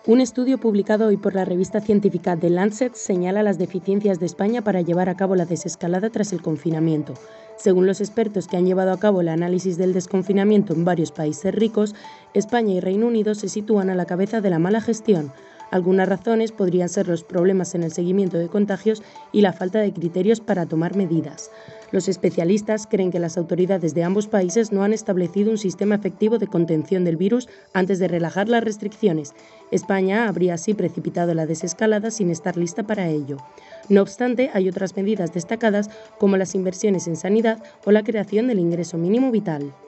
Un estudio publicado hoy por la revista científica The Lancet señala las deficiencias de España para llevar a cabo la desescalada tras el confinamiento. Según los expertos que han llevado a cabo el análisis del desconfinamiento en varios países ricos, España y Reino Unido se sitúan a la cabeza de la mala gestión. Algunas razones podrían ser los problemas en el seguimiento de contagios y la falta de criterios para tomar medidas. Los especialistas creen que las autoridades de ambos países no han establecido un sistema efectivo de contención del virus antes de relajar las restricciones. España habría así precipitado la desescalada sin estar lista para ello. No obstante, hay otras medidas destacadas como las inversiones en sanidad o la creación del ingreso mínimo vital.